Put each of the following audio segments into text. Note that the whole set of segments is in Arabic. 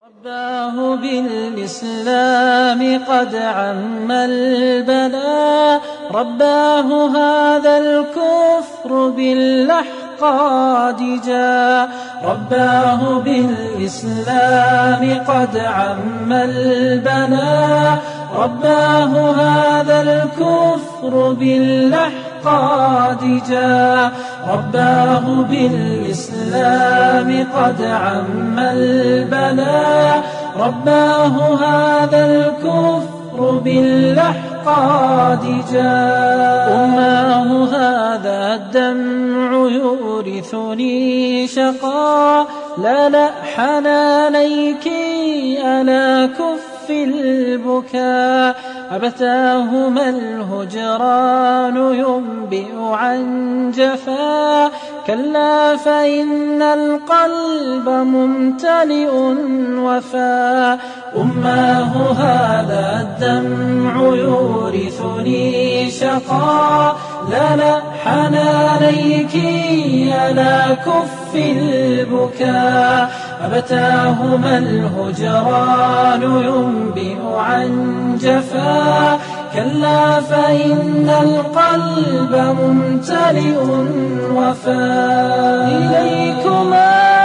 رباه بالإسلام قد عم البلاء، رباه هذا الكفر بالأحقاد جاء. رباه بالإسلام قد عم البلاء، رباه هذا الكفر بالأحقاد جاء. رباه بالإسلام قد عم البلاء، رباه هذا الكفر بالأحقاد جاء. أماه هذا الدمع يورثني شقا، لا حنانيك ألا كف البكاء. أبتاهما الهجران ينبئ عن جفا، كلا فإن القلب ممتلئ وفا. أماه هذا الدمع يورثني شقا، لا حنانيك ألا كف البكاء. أبتاهما الهجران ينبئ عن جفا، كلا فإن القلب ممتلئ وفا. إليكما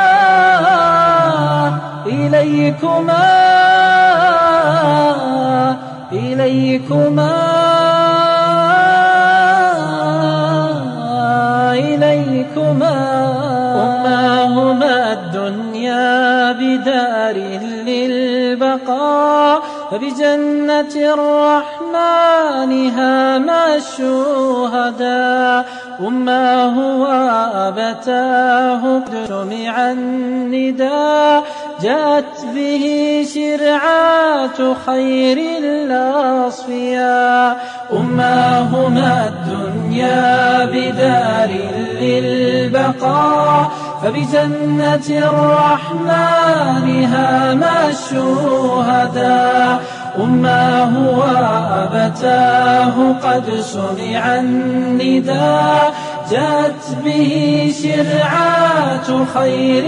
إليكما إليكما إليكما. أماهما الدنيا بدار للبقاء، فبجنة الرحمن هاما الشهداء. أماه وأبتاه قد سمع النداء، جاءت به شرعات خير الأصفياء. أماهما الدنيا بدار للبقاء، فبجنة الرحمن هاما الشهداء. أماه وأبتاه قد سمع النداء، جاءت به شرعات خير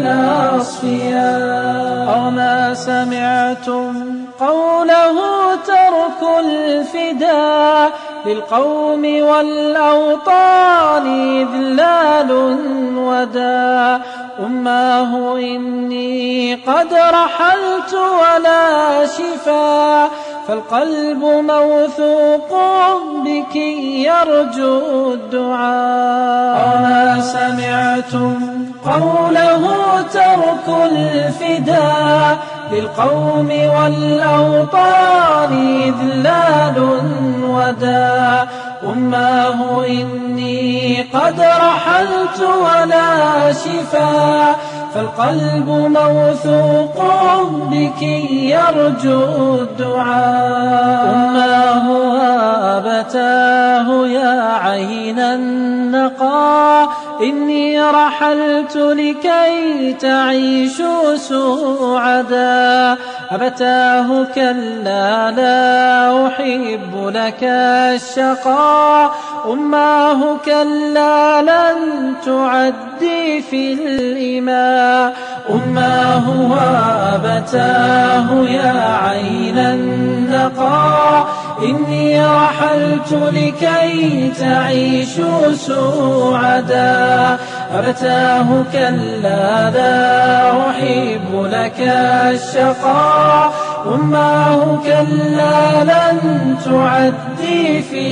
الأصفياء. أوما سمعتم قوله ترك الفداء، للقوم والأوطان إذلال وداء. أماه إني قد رحلت ولا شفاء، فالقلب موثوق بك يرجو الدعاء. أما سمعتم قوله ترك الفداء، للقوم والأوطان إذلال وداء. أماه إني قد رحلت ولا شفاء، فالقلب موثوق بك يرجو الدعاء. أماه وأبتاه يا عين النقاء، إني رحلت لكي تعيشوا سعدا. أبتاه كلا لا أحب لك الشقاء، أماه كلا لن تعدي في الإماء. أماه وأبتاه يا عين النقاء، إني رحلت لكي تعيشوا سعدا. أبتاه كلا لا أحب لك الشقاء، أماه كلا لن تعدي في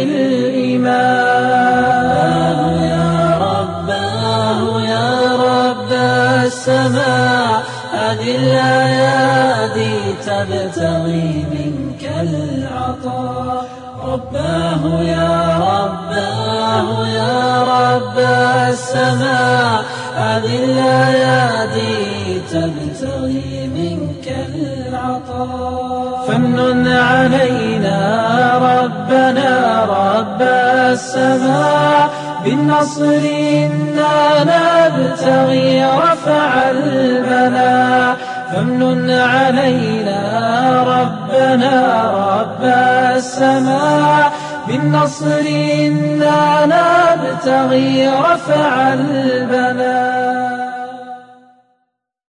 الإماء. يا رباه يا رب السماء، هذه الأيادي تبتغي منك العطاء. رباه يا رباه يا رب السماء، هذه الأيادي تبتغي منك العطاء. فمن علينا ربنا رب السماء، بالنصر إنا نبتغي رفع البلاء. فمن علينا ربنا رب السماء، بالنصر إنا نبتغي رفع البلاء.